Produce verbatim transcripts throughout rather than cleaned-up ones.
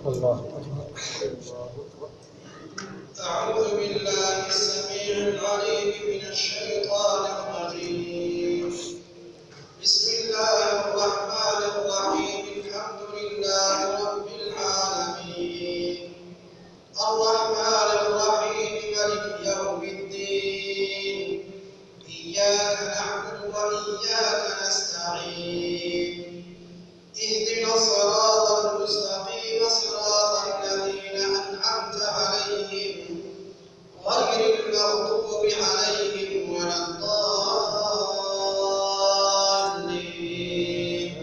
الله أكبر. أعوذ بالله السميع العليم من الشيطان الرجيم. بسم الله الرحمن الرحيم. الحمد لله رب العالمين الرحمن الرحيم مالك يوم الدين. إياك نعبد وإياك نستعين. اهدنا الصراط المستقيم صراط الذين أنعمت عليهم غير المغضوب عليهم ولا الضالين.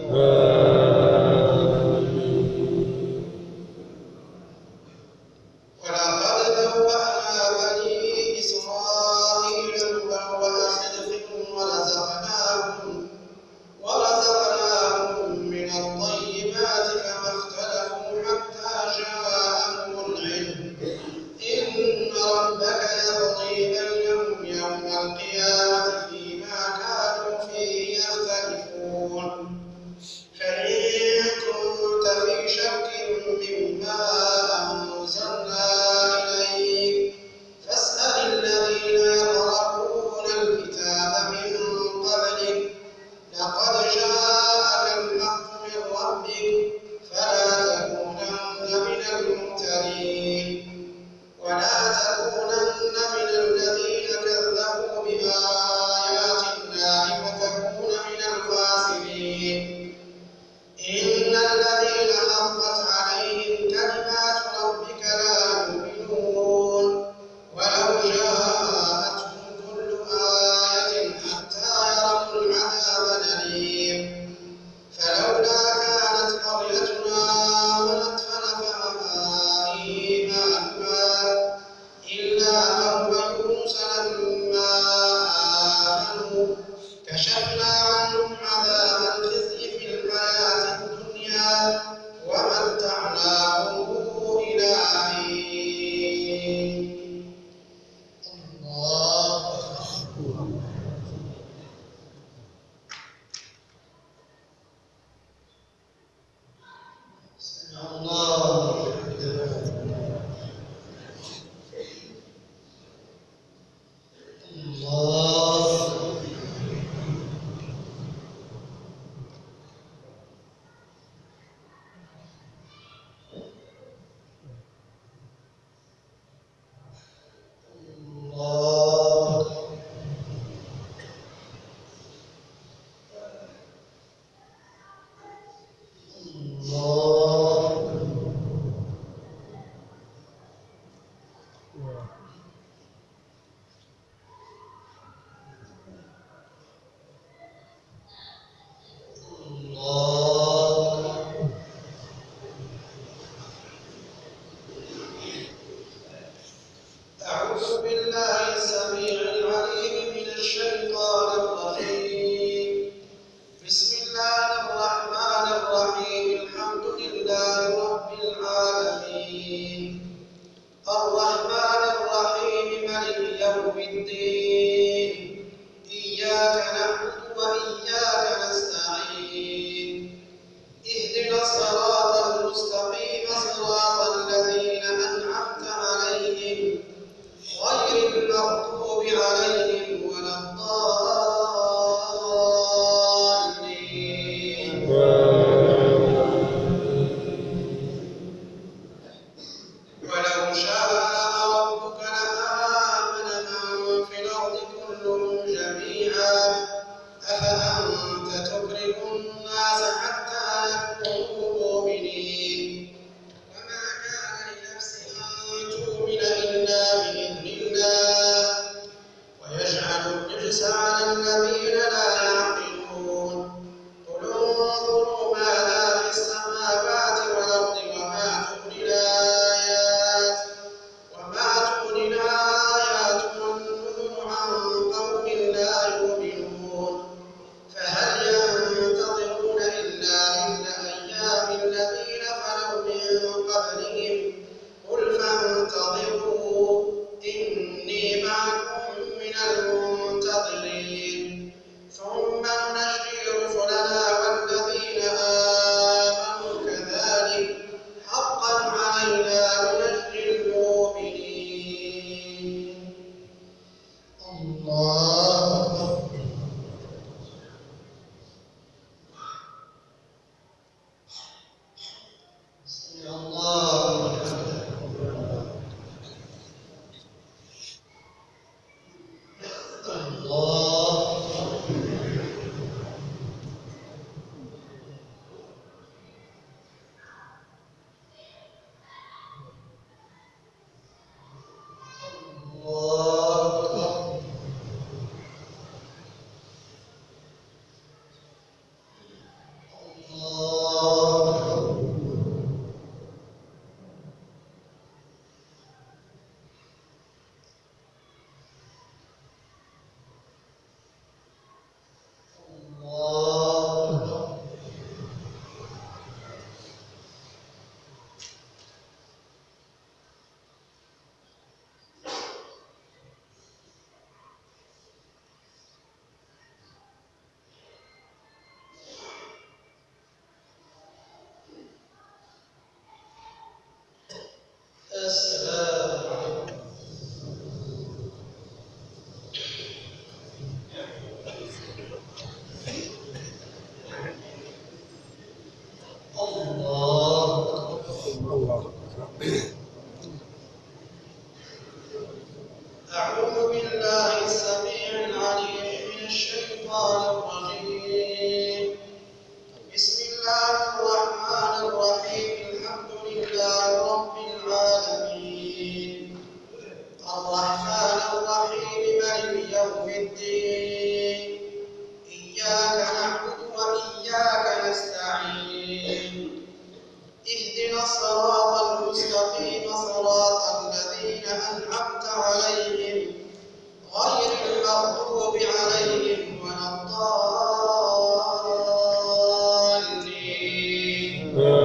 ولقد بوأنا بني إسرائيل مبوأ صدق ورزقناهم ورزقناهم من الطيبات فما اختلفوا حتى جاءهم العلم. إن ربك يقضي بينهم يوم القيامة فيما كانوا فيه يختلفون. فإن كنت في شك مما أنزلنا إليك فاسأل الذين يقرؤون الكتاب من قبلك لقد جاءك الحق من ربك فلا تكونن من الممترين ولا تكونن من الذين كذبوا بآيات الله فتكون من الخاسرين. إن الذين حقت عليهم كلمات ربك لا يؤمنون ولو جاءتهم كل آية حتى يروا العذاب الأليم. فلولا كانت قريتنا آمنت فنفعها إيمانها إلا قوم يونس لما آمنوا كشفنا عنهم عذاب الخزي في الحياة الدنيا ومتعناهم إلى حين. الله أكبر. سمع الله الله الله الله أعوذ بالله السميع العليم من الشيطان الرجيم. بسم الله الرحمن الرحيم. الحمد لله رب العالمين الرحمن الرحيم مالك يوم الدين. إياك نعبد وإياك نستعين. اهدنا الصراط المستقيم صراط الذين أنعمت عليهم غير المغضوب عليهم ولا الضالين. ولو شاء ربك لآمن من في الأرض كلهم جميعا أفأنت تكره الناس حتى يكونوا مؤمنين. وما كان لنفس أن تؤمن إلا بإذن الله ويجعل الرجس على الذين لا يعقلون. قل انظروا ماذا في السماوات والأرض وما تغني الآيات وما تغني الآيات والنذر عن قوم لا يؤمنون. فهل ينتظرون إلا مثل أيام الذين خلوا من قبلهم قل فانتظروا إني معكم من المنتظرين ثم ننجي رسلنا والذين آمنوا كذلك حقا الله. أعوذ بالله السميع العليم من الشيطان الرجيم. بسم الله الرحمن الرحيم. الحمد لله رب العالمين الرحمن الرحيم مالك يوم الدين. إياك نعبد وإياك نستعين. اهدنا الصراط المستقيم صراط الذين أنعمت عليهم غير المغضوب عليهم ولا الضالين.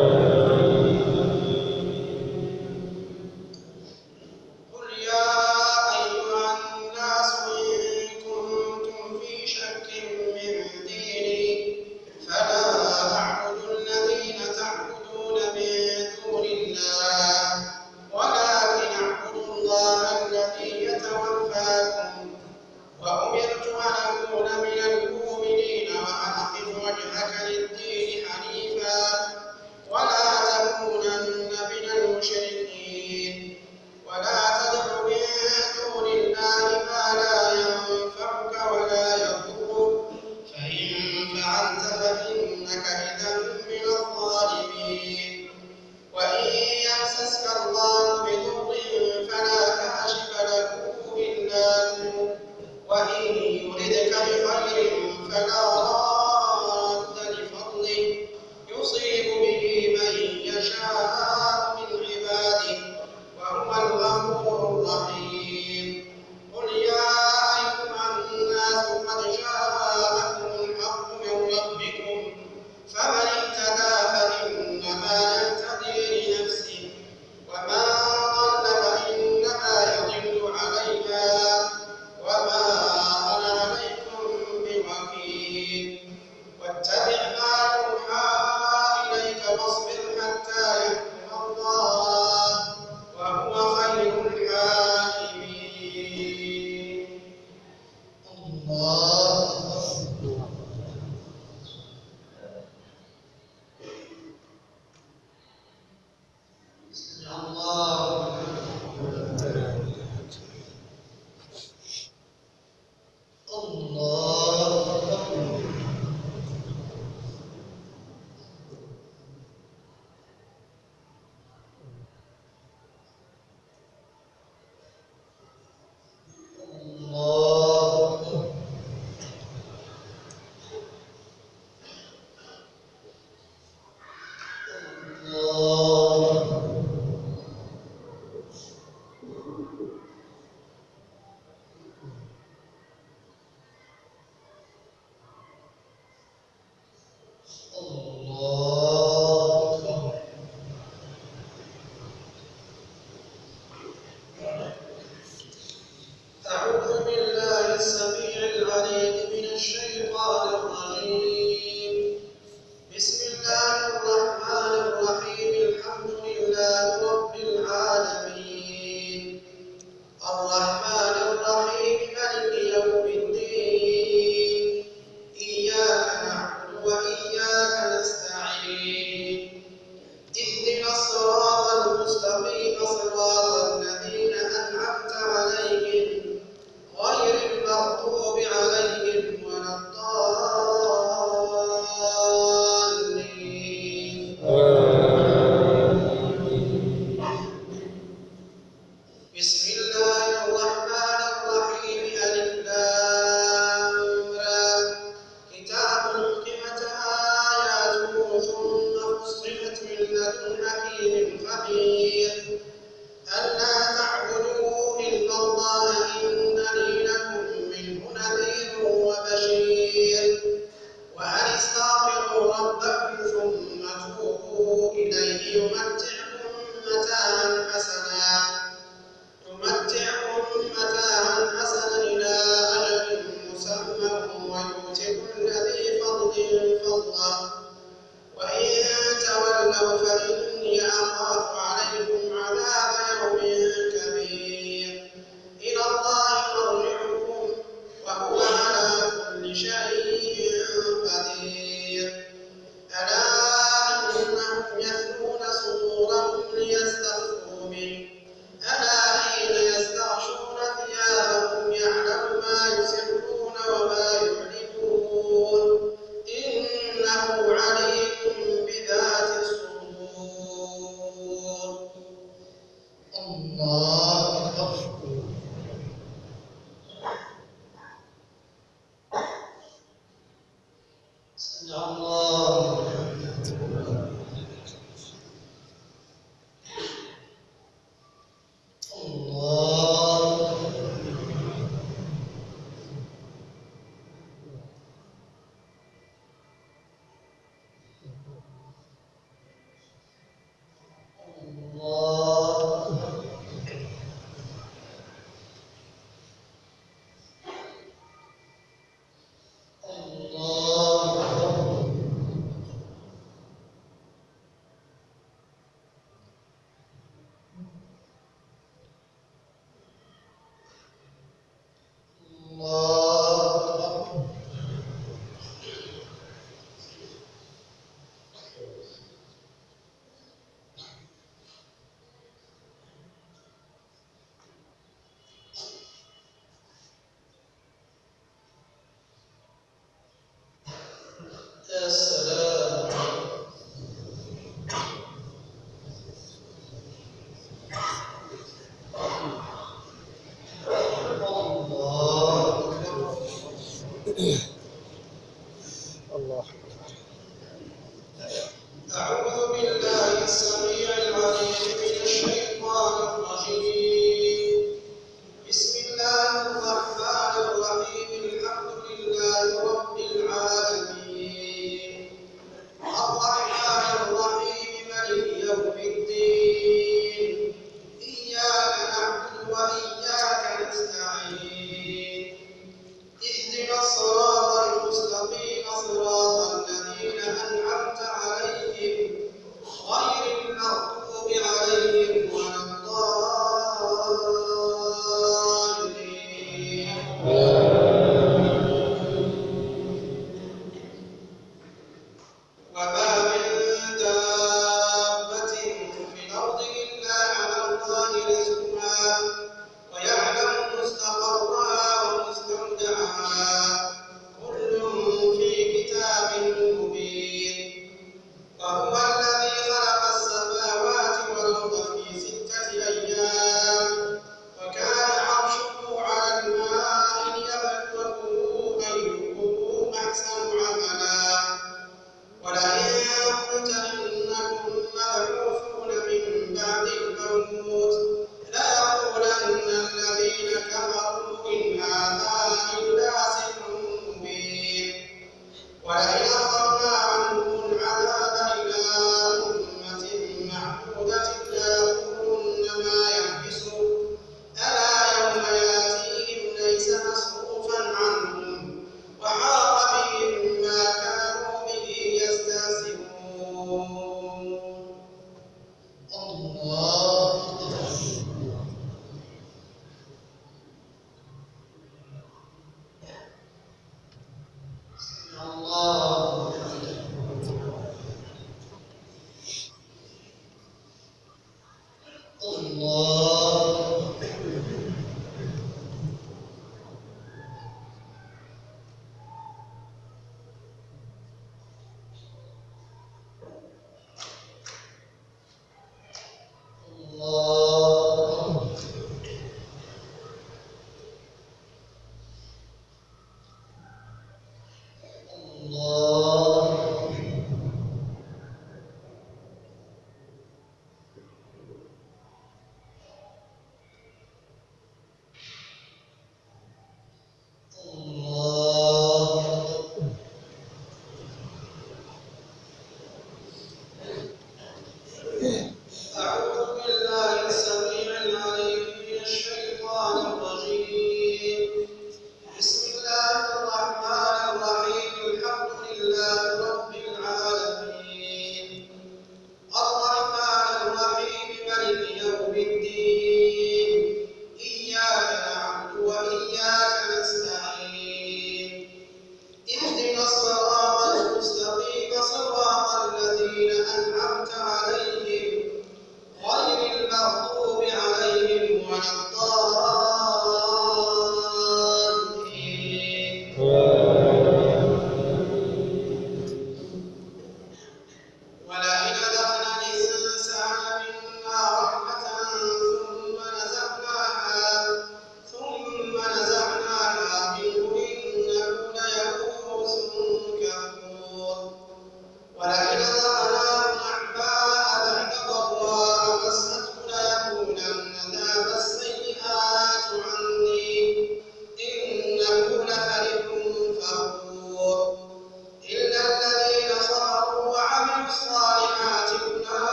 قل يا أيها الناس إن كنتم في شك من ديني فلا أعبد الذين تعبدون من دون الله ولكن أعبد الله الذي يتوفاكم وأمرت أن أكون من المؤمنين وأن أقم وجهك للدين حنيفا ولا تكونن من المشركين ولا تدع من دون الله ما لا ينفعك ولا يضرك فإن فعلت فإنك إذا من الظالمين. وإن يمسسك الله بضر فلا كاشف له إلا هو وإن يردك بخير فلا راد لفضله يصيب به من يشاء من عباده وهو الغفور الرحيم. قل يا أيها الناس قد جاءكم الحق من ربكم فمن اهتدى فإنما يهتدي لنفسه ومن ضل فإنما يضل عليها وما أنا عليكم بوكيل. واتبع ما يوحى إليك واصبر حتى يحكم الله وهو خير الحاكمين. الله أعوذ بالله السميع العليم من الشيطان الرجيم. بسم الله الرحمن الرحيم. الحمد لله رب العالمين الرحمن الرحيم مالك يوم الدين. إياك نعبد وإياك نستعين. اهدنا الصراط المستقيم صراط الذين أنعمت عليهم غير المغضوب عليهم ولا الضالين. بسم الله الرحمن الرحيم. ألف لام را. كتاب أحكمت آياته ثم فصلت من لدن حكيم خبير. ألا تعبدوا إلا الله إنني لكم منه نذير وبشير. وأن استغفروا ربكم ثم توبوا إليه يمتعكم متاعا حسنا يمتعكم متاعا حسنا إلى أجل مسمى ويؤت كل ذي فضل فضله. وإن تولوا فإني أخاف عليكم عذاب يوم كبير. إلى الله مرجعكم وهو على كل شيء قدير. ألا إنهم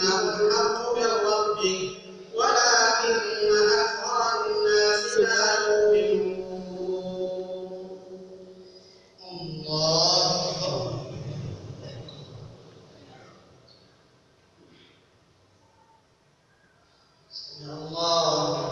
الحق من ربك ولكن أكثر الناس لا يؤمنون. الله أكبر. سمع الله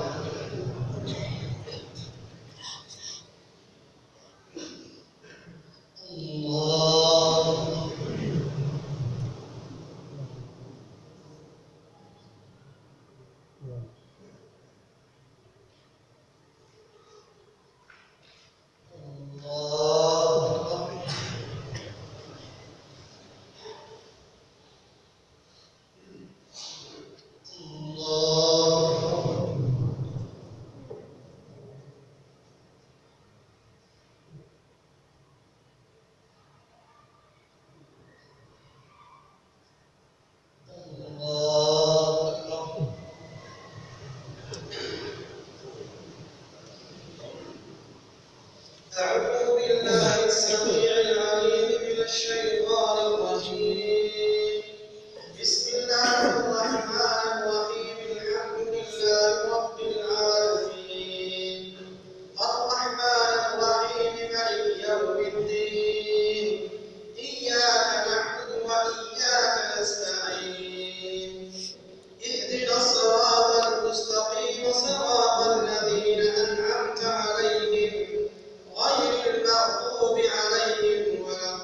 أعوذ بالله السميع العليم من الشيطان الرجيم. بسم الله الرحمن الرحيم. الحمد لله رب العالمين الرحمن الرحيم مالك يوم الدين. إياك نعبد وإياك نستعين. اهدنا الصراط المستقيم صراط الذين أنعمت عليهم غير المغضوب عليهم ولا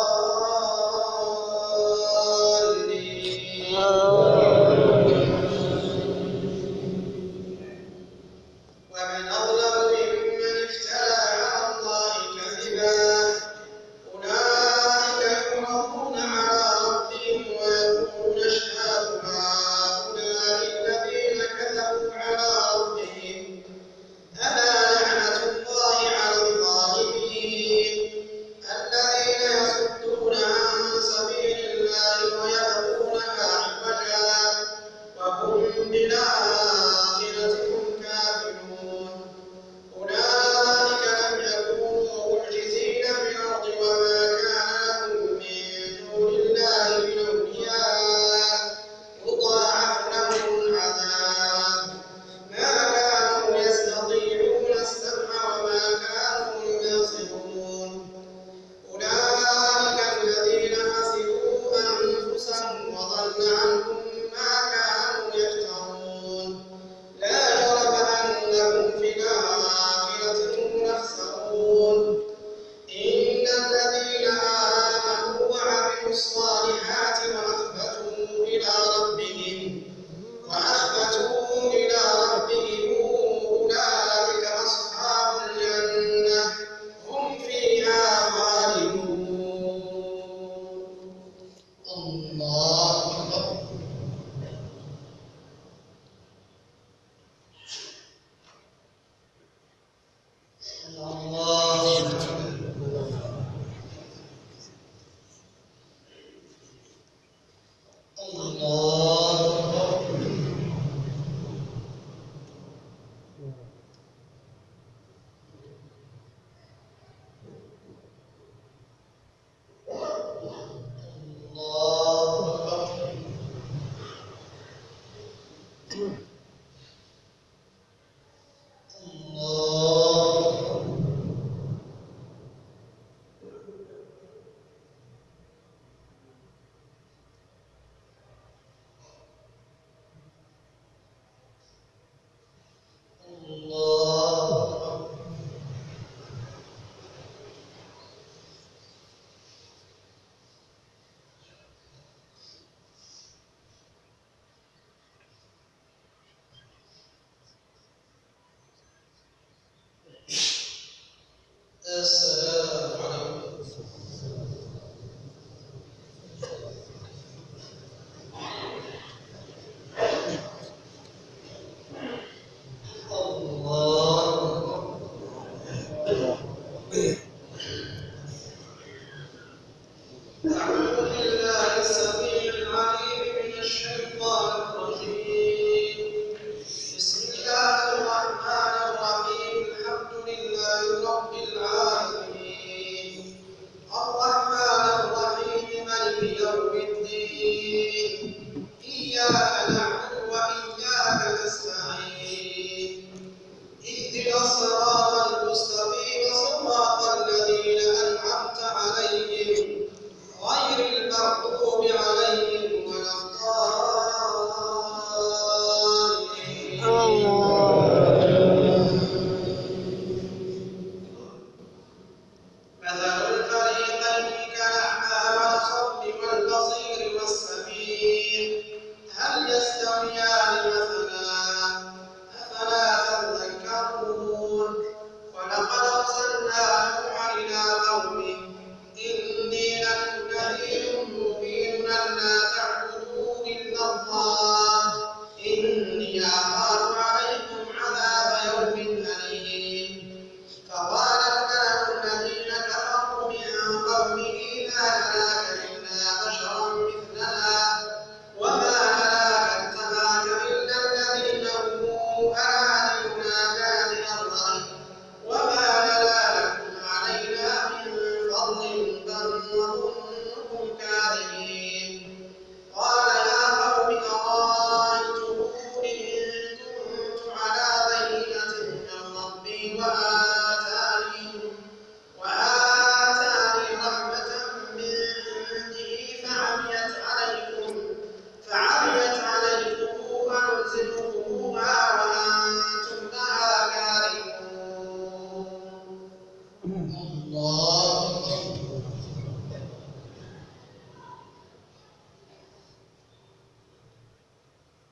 الضالين. ومن أظلم ممن افترى على الله كذبا. أولئك يعرضون على ربهم ويقولون اشهاد هؤلاء الذين كذبوا على ربهم ألا لعنة الله على الظالمين الذين يصدون عن سبيل الله ويبغونها عوجا وهم بالآخرة هم كافرون. أولئك لم يكونوا معجزين في الأرض وما كان لهم من دون الله من أولياء يضاعف لهم العذاب ما كانوا يستطيعون السمع وما كانوا يبصرون. أولئك الذين خسروا أنفسهم وضل عنهم ما كانوا يفترون. لا جرم أنهم في الآخرة هم يخسرون. إن الذين آمنوا وعملوا الصالحات وأخبتوا إلى ربهم وأخبتوا إلى ربهم أولئك أصحاب الجنة هم فيها خالدون. الله أكبر. الله أكبر. الله أكبر.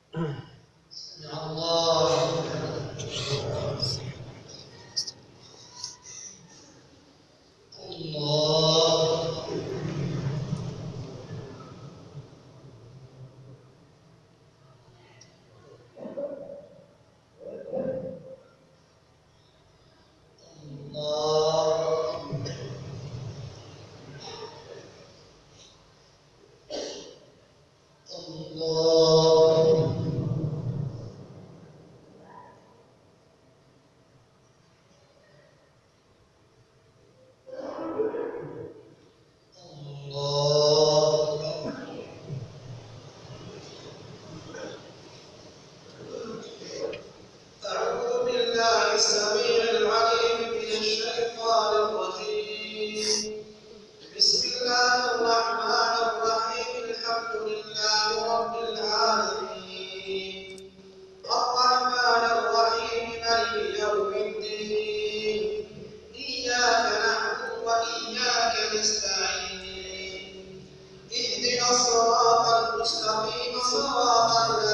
سمع الله الله اهدنا الصراط المستقيم صراط